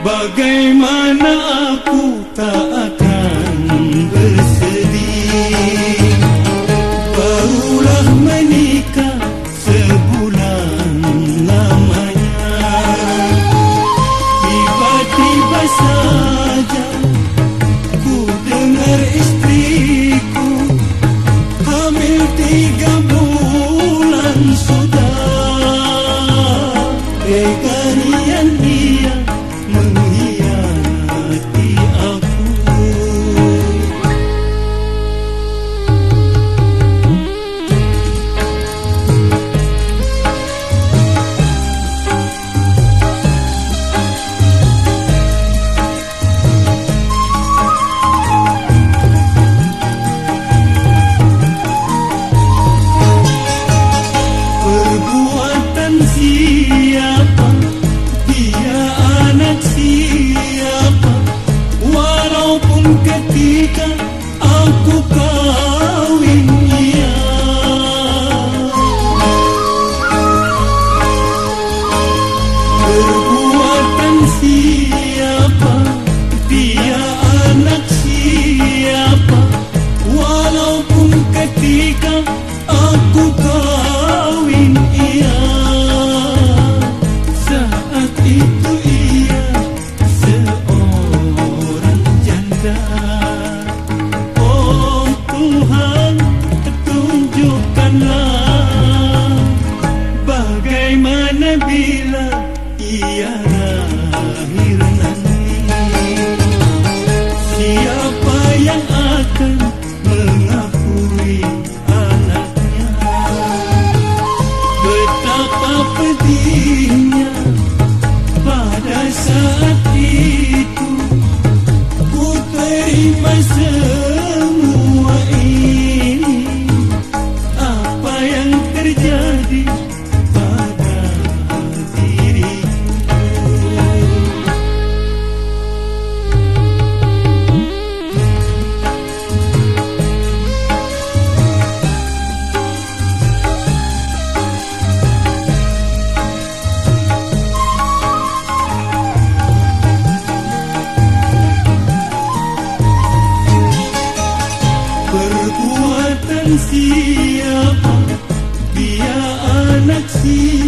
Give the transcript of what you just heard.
Bagaimana aku tak akan bersedih. Barulah menikah sebulan lamanya, tiba-tiba saja ku dengar istriku hamil 3 bulan sudah. Teganya dia mengkhianati aku. Perbuatan siapa? Dia anak siapa? Walaupun ketika aku kawin dia. Perbuatan siapa? Dia anak siapa? Walaupun ketika aku kawin ia. Saat itu ia seorang janda. Oh Tuhan, tunjukkanlah bagaimana bila ia lahir nanti. Siapa yang akan mengakui anaknya? Betapa pedihnya pada saat itu ku terima semua ini. Apa yang terjadi pada diriku? Perbuatan siapa? Dia anak siapa?